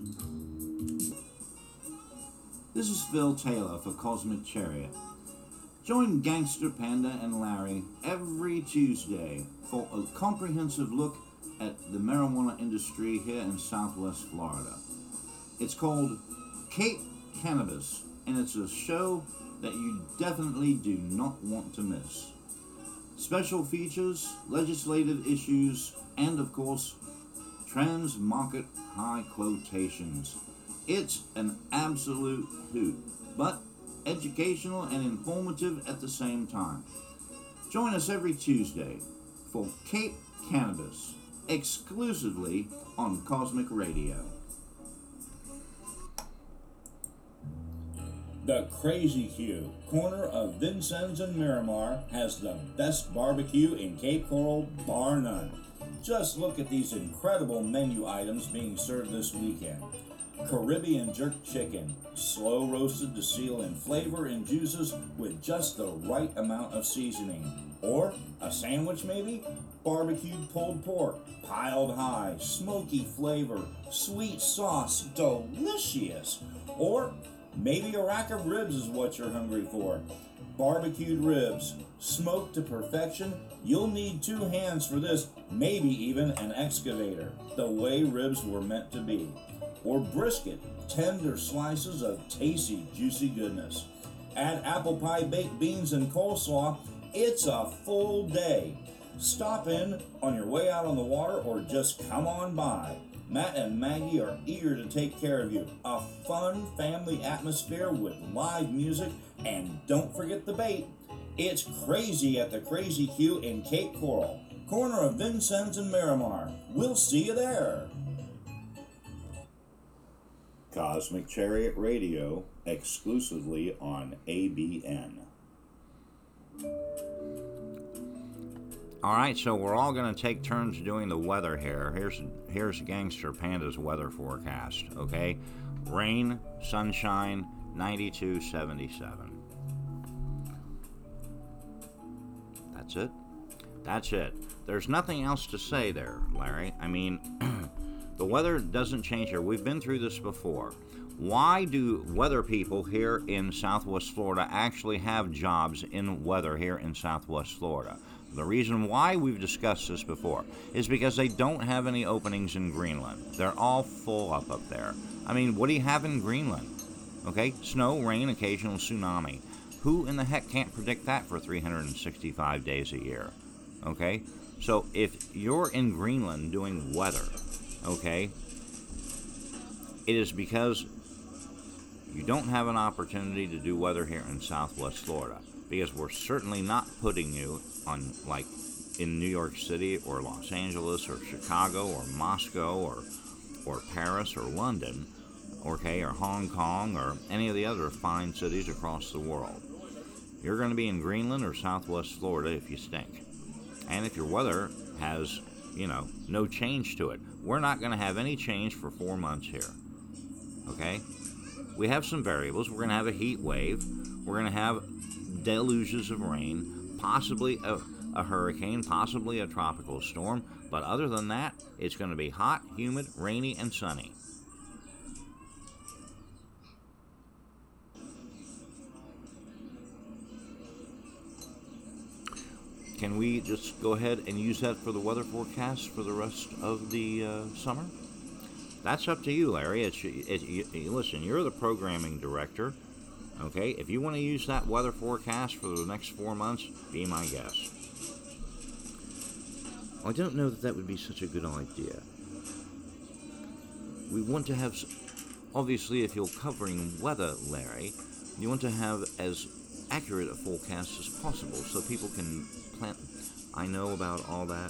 This is Phil Taylor for Cosmic Chariot. Join Gangster Panda and Larry every Tuesday for a comprehensive look at the marijuana industry here in Southwest Florida. It's called Cape Cannabis, and it's a show that you definitely do not want to miss. Special features, legislative issues, and of course, Transmocket High Quotations. It's an absolute hoot, but educational and informative at the same time. Join us every Tuesday for Cape Cannabis, exclusively on Cosmic Radio. The Crazy Q, corner of Vincennes and Miramar, has the best barbecue in Cape Coral, bar none. Just look at these incredible menu items being served this weekend. Caribbean jerk chicken, slow roasted to seal in flavor and juices with just the right amount of seasoning. Or a sandwich maybe? Barbecued pulled pork, piled high, smoky flavor, sweet sauce, delicious. Or maybe a rack of ribs is what you're hungry for. Barbecued ribs, smoked to perfection. You'll need two hands for this, maybe even an excavator, the way ribs were meant to be. Or brisket, tender slices of tasty, juicy goodness. Add apple pie, baked beans, and coleslaw. It's a full day. Stop in on your way out on the water or just come on by. Matt and Maggie are eager to take care of you. A fun family atmosphere with live music, and don't forget the bait. It's crazy at the Crazy Q in Cape Coral, corner of Vincennes and Miramar. We'll see you there. Cosmic Chariot Radio, exclusively on A B N. All right, so we're all going to take turns doing the weather here. Here's here's Gangster Panda's weather forecast, okay? Rain, sunshine, ninety-two, seventy-seven. That's it. That's it. There's nothing else to say there, Larry. I mean, the weather doesn't change here. We've been through this before. Why do weather people here in Southwest Florida actually have jobs in weather here in Southwest Florida? The reason why we've discussed this before is because they don't have any openings in Greenland. They're all full up up there. I mean, what do you have in Greenland? Okay, snow, rain, occasional tsunami. Who in the heck can't predict that for three hundred sixty-five days a year? Okay, so if you're in Greenland doing weather, okay, it is because you don't have an opportunity to do weather here in Southwest Florida, because we're certainly not putting you on, like, in New York City or Los Angeles or Chicago or Moscow or or Paris or London, okay, or Hong Kong or any of the other fine cities across the world. You're going to be in Greenland or Southwest Florida if you stink. And if your weather has, you know, no change to it. We're not going to have any change for four months here, okay? We have some variables. We're going to have a heat wave. We're going to have deluges of rain, possibly a, a hurricane, possibly a tropical storm. But other than that, it's going to be hot, humid, rainy, and sunny. Can we just go ahead and use that for the weather forecast for the rest of the uh, summer? That's up to you, Larry. It's, it, it, listen, you're the programming director. Okay, if you want to use that weather forecast for the next four months, be my guest. I don't know that that would be such a good idea. We want to have, obviously, if you're covering weather, Larry, you want to have as accurate a forecast as possible so people can plan. I know about all that.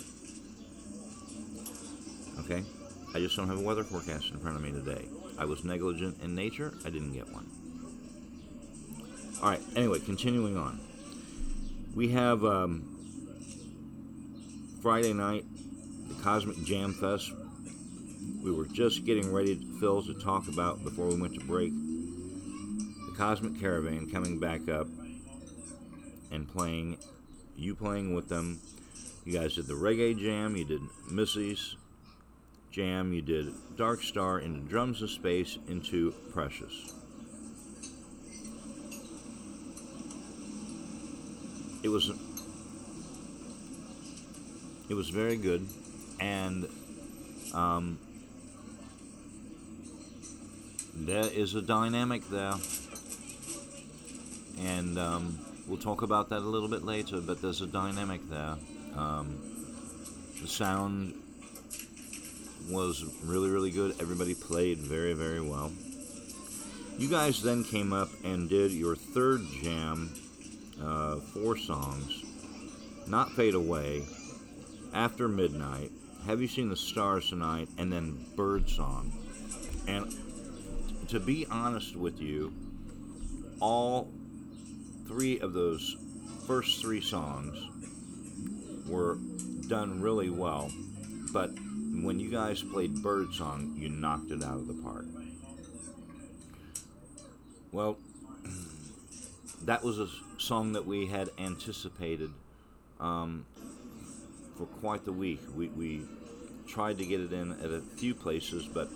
Okay, I just don't have a weather forecast in front of me today. I was negligent in nature. I didn't get one. All right, anyway, continuing on. We have um, Friday night, the Cosmic Jam Fest. We were just getting ready, Phil, to talk about before we went to break. The Cosmic Caravan coming back up and playing, you playing with them. You guys did the Reggae Jam, you did Missy's Jam, you did Dark Star, into Drums of Space, into Precious. It was it was very good, and um, there is a dynamic there, and um, we'll talk about that a little bit later, but there's a dynamic there. Um, the sound was really, really good. Everybody played very, very well. You guys then came up and did your third jam, uh, four songs, Not Fade Away, After Midnight, Have You Seen the Stars Tonight, and then Birdsong. And to be honest with you, all three of those first three songs were done really well, but when you guys played Birdsong, you knocked it out of the park. Well, that was a song that we had anticipated um, for quite the week. We, we tried to get it in at a few places, but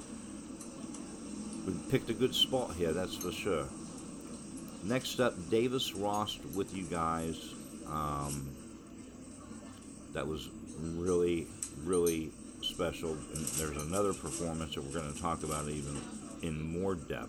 we picked a good spot here, that's for sure. Next up, Davis Ross with you guys. Um, that was really, really special. And there's another performance that we're going to talk about even in more depth.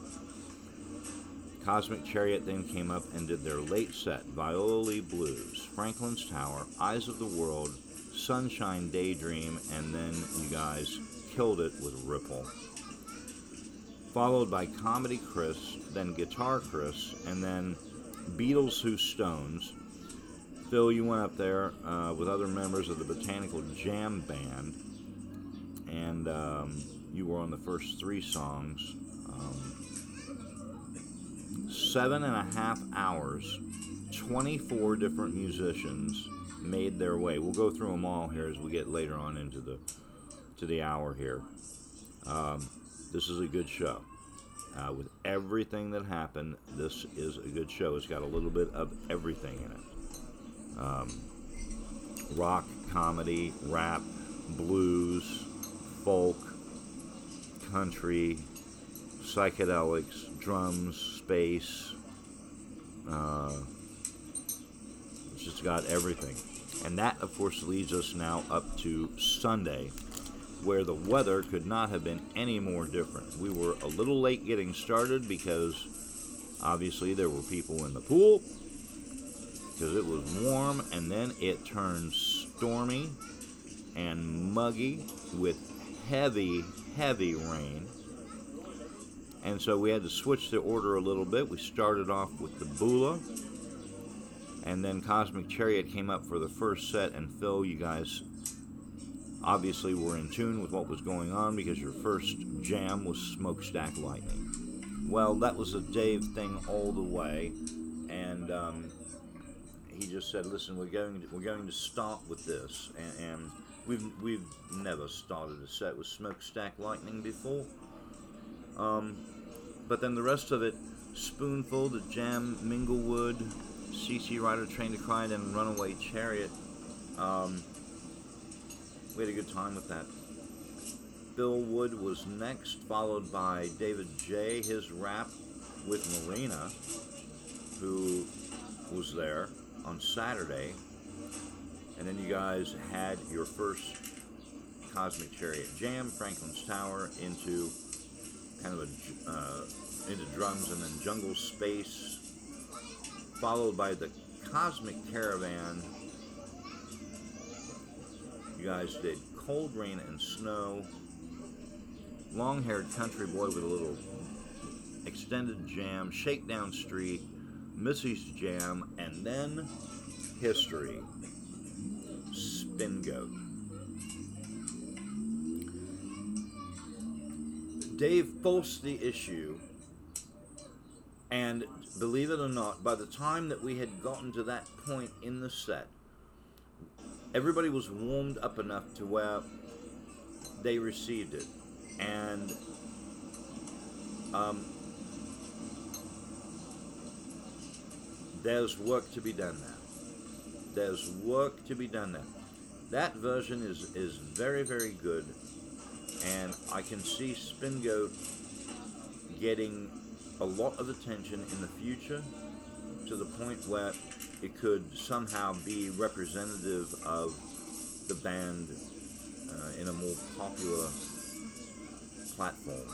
Cosmic Chariot then came up and did their late set, Viola Lee Blues, Franklin's Tower, Eyes of the World, Sunshine Daydream, and then you guys killed it with Ripple. Followed by Comedy Chris, then Guitar Chris, and then Beatles Who Stones. Phil, you went up there uh, with other members of the Botanical Jam Band, and um, you were on the first three songs. Um, seven and a half hours, twenty-four different musicians made their way. We'll go through them all here as we get later on into the to the hour here. Um, this is a good show. Uh, with everything that happened, this is a good show. It's got a little bit of everything in it. Um, rock, comedy, rap, blues, folk, country, psychedelics, drums, space. Uh, it's just got everything. And that, of course, leads us now up to Sunday, where the weather could not have been any more different. We were a little late getting started because obviously there were people in the pool because it was warm, and then it turned stormy and muggy with heavy, heavy rain. And so we had to switch the order a little bit. We started off with the Bula, and then Cosmic Chariot came up for the first set, and Phil, you guys obviously were in tune with what was going on because your first jam was Smokestack Lightning. Well, that was a Dave thing all the way, and um, he just said, "Listen, we're going to, we're going to start with this," and, and we've we've never started a set with Smokestack Lightning before. Um, but then the rest of it, Spoonful, The Jam, Minglewood, C C Rider, Train to Cry, and Runaway Chariot. Um, We had a good time with that. Bill Wood was next, followed by David J., his rap with Marina, who was there on Saturday. And then you guys had your first Cosmic Chariot jam, Franklin's Tower, into kind of a, uh, into drums, and then Jungle Space, followed by the Cosmic Caravan. You guys did Cold Rain and Snow, Long-Haired Country Boy with a little extended jam, Shakedown Street, Missy's Jam, and then History, Spin Goat. Dave forced the issue, and believe it or not, by the time that we had gotten to that point in the set, everybody was warmed up enough to where they received it. And um, there's work to be done now. There's work to be done now. That version is, is very, very good. And I can see Spin Goat getting a lot of attention in the future, to the point where it could somehow be representative of the band uh, in a more popular platform.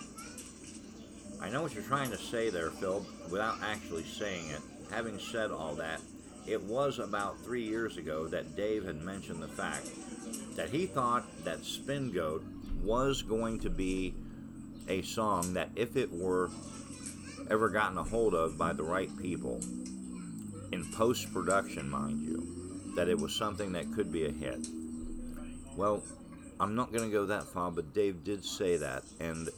I know what you're trying to say there, Phil, without actually saying it. Having said all that, it was about three years ago that Dave had mentioned the fact that he thought that Spin Goat was going to be a song that if it were ever gotten a hold of by the right people, in post-production, mind you, that it was something that could be a hit. Well, I'm not going to go that far, but Dave did say that, and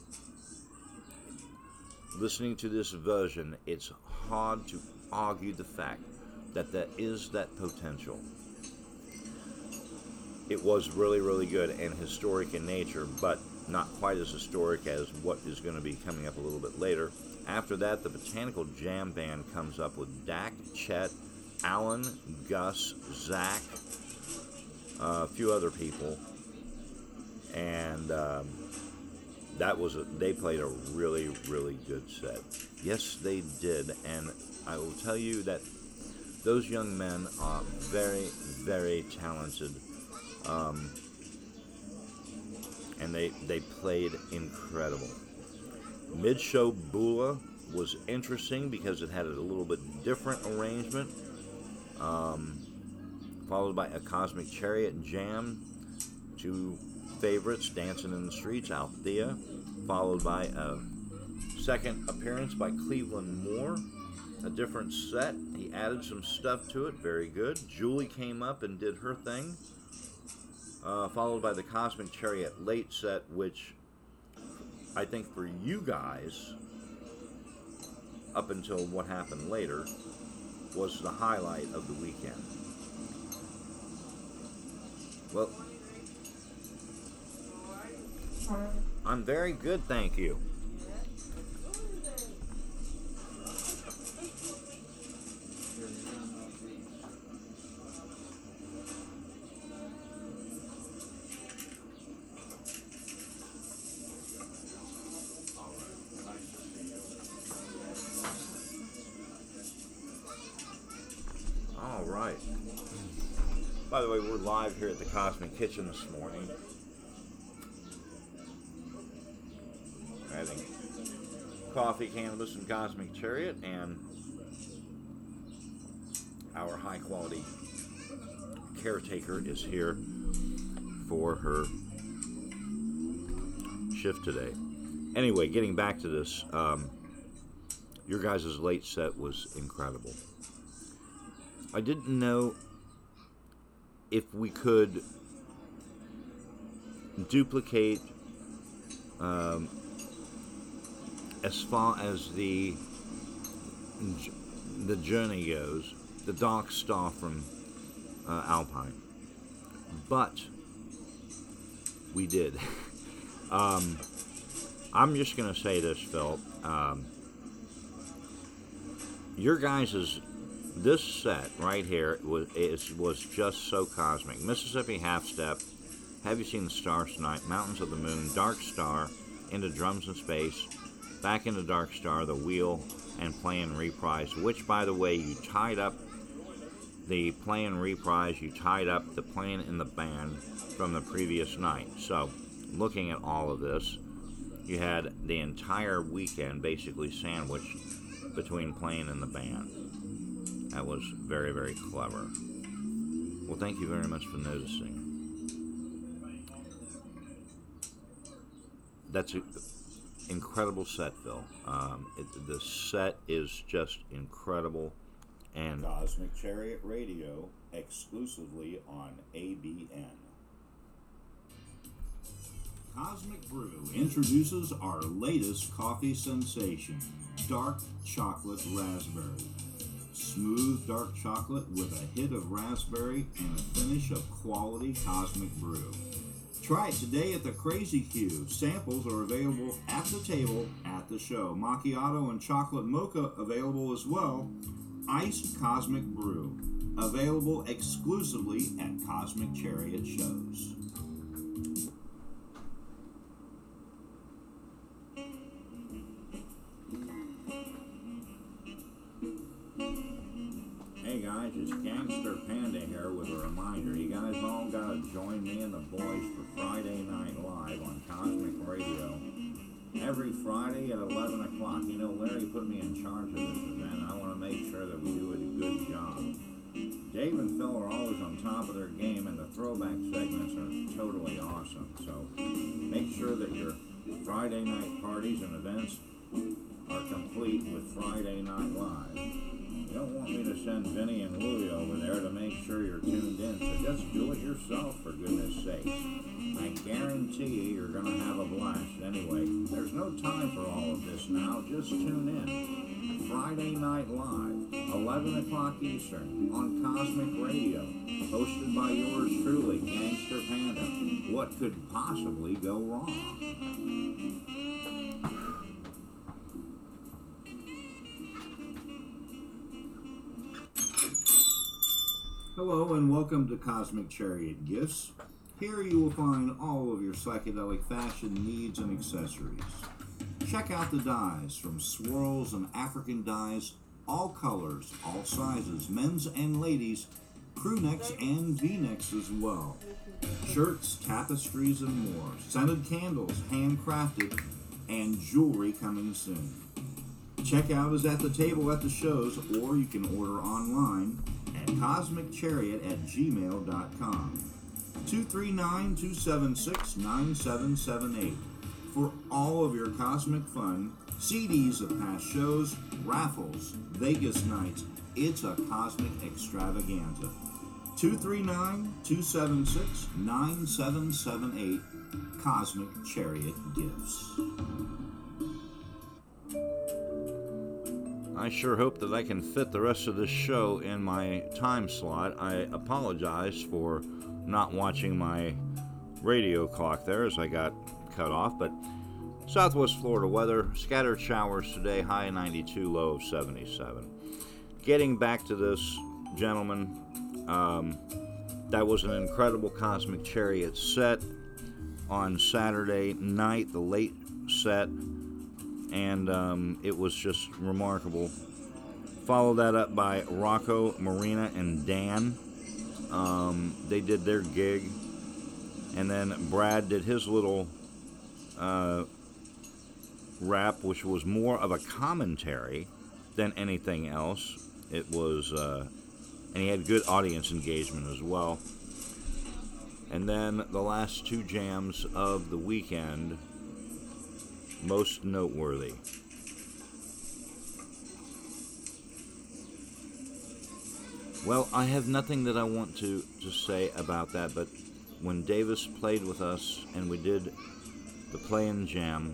listening to this version, it's hard to argue the fact that there is that potential. It was really, really good and historic in nature, but not quite as historic as what is going to be coming up a little bit later. After that, the Botanical Jam Band comes up with Dak, Chet, Alan, Gus, Zach, uh, a few other people, and um, that was a, they played a really, really good set. Yes, they did, and I will tell you that those young men are very, very talented, um, and they they played incredible. Mid-show Bula was interesting because it had a little bit different arrangement, um, followed by a Cosmic Chariot Jam, two favorites, Dancing in the Streets, Althea, followed by a second appearance by Cleveland Moore, a different set. He added some stuff to it, very good. Julie came up and did her thing, uh, followed by the Cosmic Chariot late set, which I think for you guys, up until what happened later, was the highlight of the weekend. Well, I'm very good, thank you. All right. By the way, we're live here at the Cosmic Kitchen this morning. Having coffee, cannabis, and Cosmic Chariot, and our high quality caretaker is here for her shift today. Anyway, getting back to this, um, your guys' late set was incredible. I didn't know if we could duplicate um, as far as the the journey goes, the Dark Star from uh, Alpine, but we did. um, I'm just gonna say this, Phil. Um, your guys' this set right here was is, was just so cosmic. Mississippi Half Step, Have You Seen the Stars Tonight, Mountains of the Moon, Dark Star, Into Drums in Space, Back into Dark Star, The Wheel, and Play and Reprise, which, by the way, you tied up the Play and Reprise, you tied up the Playing in the Band from the previous night. So, looking at all of this, you had the entire weekend basically sandwiched between Playing in the Band. That was very, very clever. Well, thank you very much for noticing. That's an incredible set, Phil. Um, it, the set is just incredible. And Cosmic Chariot Radio, exclusively on A B N. Cosmic Brew introduces our latest coffee sensation, Dark Chocolate Raspberry. Smooth dark chocolate with a hit of raspberry and a finish of quality Cosmic Brew. Try it today at the Crazy Q. Samples are available at the table at the show. Macchiato and chocolate mocha available as well. Iced Cosmic Brew, available exclusively at Cosmic Chariot shows. Hey guys, it's Gangster Panda here with a reminder. You guys all gotta join me and the boys for Friday Night Live on Cosmic Radio. Every Friday at eleven o'clock. You know, Larry put me in charge of this event. I want to make sure that we do a good job. Dave and Phil are always on top of their game, and the throwback segments are totally awesome. So make sure that your Friday night parties and events are complete with Friday Night Live. You don't want me to send Vinny and Louie over there to make sure you're tuned in, so just do it yourself, for goodness sakes. I guarantee you you're going to have a blast. Anyway, there's no time for all of this now. Just tune in. Friday Night Live, eleven o'clock Eastern, on Cosmic Radio, hosted by yours truly, Gangster Panda. What could possibly go wrong? Hello and welcome to Cosmic Chariot Gifts. Here you will find all of your psychedelic fashion needs and accessories. Check out the dyes, from swirls and African dyes, all colors, all sizes, men's and ladies, crew necks and V-necks as well. Shirts, tapestries, and more. Scented candles, handcrafted, and jewelry coming soon. Checkout is at the table at the shows, or you can order online at cosmic chariot at gmail dot com. two three nine, two seven six, nine seven seven eight. For all of your cosmic fun, C Ds of past shows, raffles, Vegas nights, it's a cosmic extravaganza. two three nine, two seven six, nine seven seven eight. Cosmic Chariot Gifts. I sure hope that I can fit the rest of this show in my time slot. I apologize for not watching my radio clock there as I got cut off, but Southwest Florida weather, scattered showers today, high ninety-two, low of seventy-seven. Getting back to this, gentlemen, um, that was an incredible Cosmic Chariot set on Saturday night, the late set, and um, it was just remarkable. Follow that up by Rocco, Marina, and Dan. Um, they did their gig, and then Brad did his little uh, rap, which was more of a commentary than anything else. It was, uh, and he had good audience engagement as well. And then the last two jams of the weekend, most noteworthy. Well, I have nothing that I want to, to say about that, but when Davis played with us and we did the play and jam,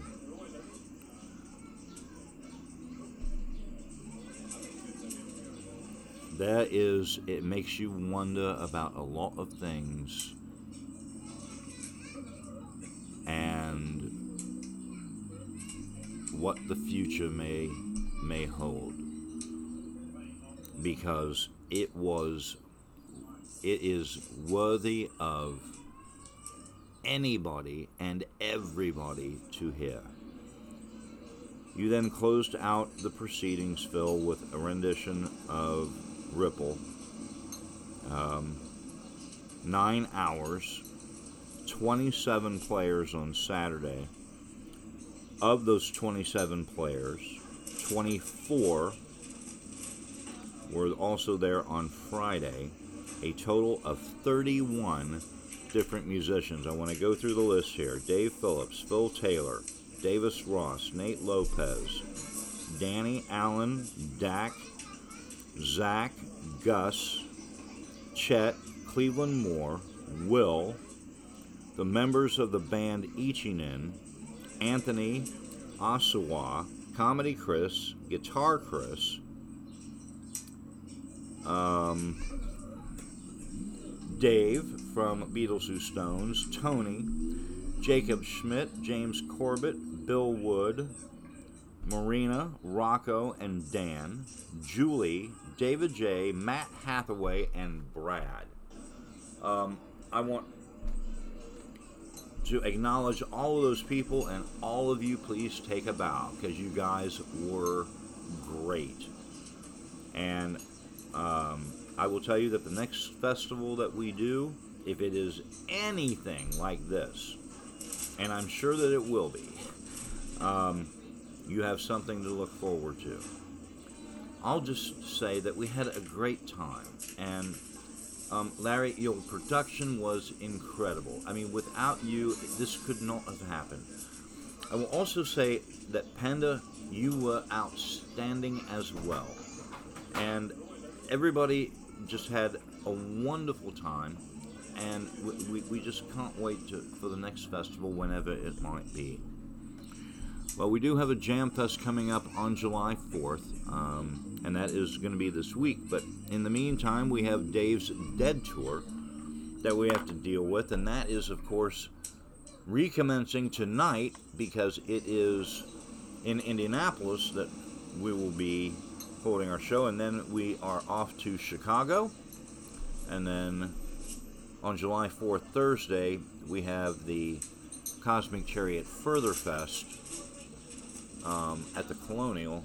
that is, it makes you wonder about a lot of things, and what the future may may hold, because it was it is worthy of anybody and everybody to hear. You then closed out the proceedings, Phil, with a rendition of Ripple. Um, nine hours, twenty-seven players on Saturday. Of those twenty-seven players, twenty-four were also there on Friday. A total of thirty-one different musicians. I want to go through the list here. Dave Phillips, Phil Taylor, Davis Ross, Nate Lopez, Danny Allen, Dak, Zach, Gus, Chet, Cleveland Moore, Will, the members of the band Ichinen, Anthony, Osawa, Comedy Chris, Guitar Chris, um, Dave from Beatles Who Stones, Tony, Jacob Schmidt, James Corbett, Bill Wood, Marina, Rocco, and Dan, Julie, David J., Matt Hathaway, and Brad. Um, I want to acknowledge all of those people, and all of you, please take a bow, because you guys were great. And um, I will tell you that the next festival that we do, if it is anything like this, and I'm sure that it will be, um, you have something to look forward to. I'll just say that we had a great time. And um, Larry, your production was incredible. I mean, without you, this could not have happened. I will also say that Panda, you were outstanding as well. And everybody just had a wonderful time. And we, we, we just can't wait to, for the next festival, whenever it might be. Well, we do have a Jam Fest coming up on July fourth, um, and that is going to be this week. But in the meantime, we have Dave's Dead Tour that we have to deal with, and that is, of course, recommencing tonight because it is in Indianapolis that we will be holding our show, and then we are off to Chicago, and then on July fourth, Thursday, we have the Cosmic Chariot Further Fest um, at the Colonial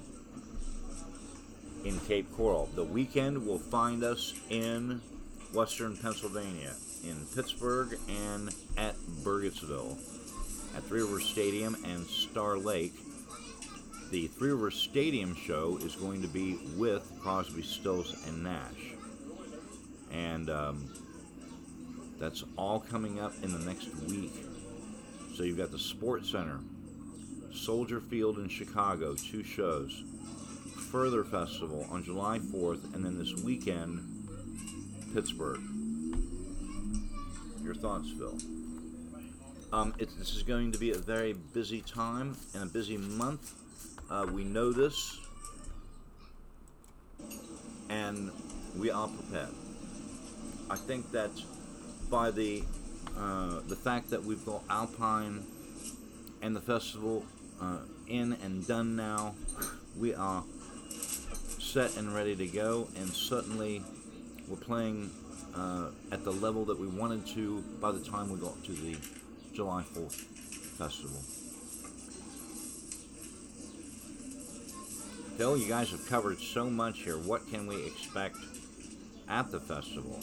in Cape Coral. The weekend will find us in western Pennsylvania, in Pittsburgh and at Burgettsville, at Three Rivers Stadium and Star Lake. The Three Rivers Stadium show is going to be with Crosby, Stills, and Nash. And um, that's all coming up in the next week. So you've got the Sports Center, Soldier Field in Chicago, two shows, Further Festival on July fourth, and then this weekend, Pittsburgh. Your thoughts, Phil? Um, it's, this is going to be a very busy time and a busy month. Uh, we know this, and we are prepared. I think that by the uh, the fact that we've got Alpine and the festival uh, in and done now, we are set and ready to go, and certainly we're playing uh, at the level that we wanted to by the time we got to the July fourth festival. Phil, you guys have covered so much here. What can we expect at the festival?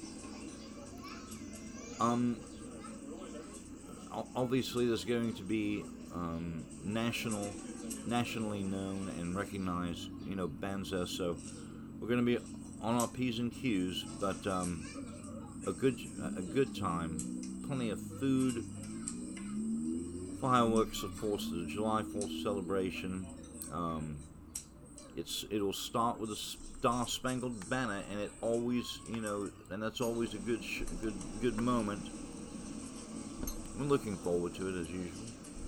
Um, obviously, there's going to be um, national, nationally known and recognized, you know, bands there. So we're going to be on our P's and Q's, but um, a good, a good time, plenty of food, fireworks, of course, the July fourth celebration. Um, it's it'll start with a Star Spangled Banner, and it always, you know, and that's always a good, sh- good, good moment. I'm looking forward to it as usual.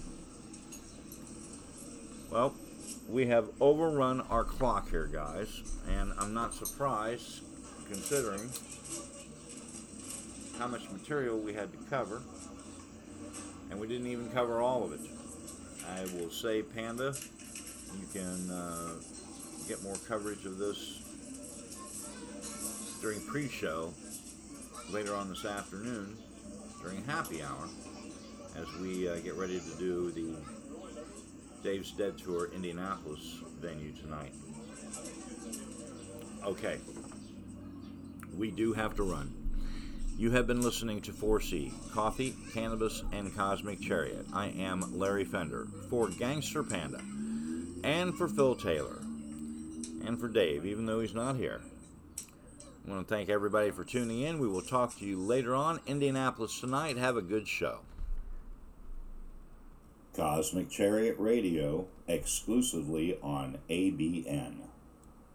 Well, we have overrun our clock here, guys, and I'm not surprised, considering how much material we had to cover, and we didn't even cover all of it. I will say, Panda, you can uh, get more coverage of this during pre-show later on this afternoon during happy hour as we uh, get ready to do the Dave's Dead Tour Indianapolis venue tonight. Okay, we do have to run. You have been listening to four C, Coffee, Cannabis, and Cosmic Chariot. I am Larry Fender for Gangster Panda, and for Phil Taylor, and for Dave, even though he's not here. I want to thank everybody for tuning in. We will talk to you later on. Indianapolis tonight. Have a good show. Cosmic Chariot Radio, exclusively on A B N.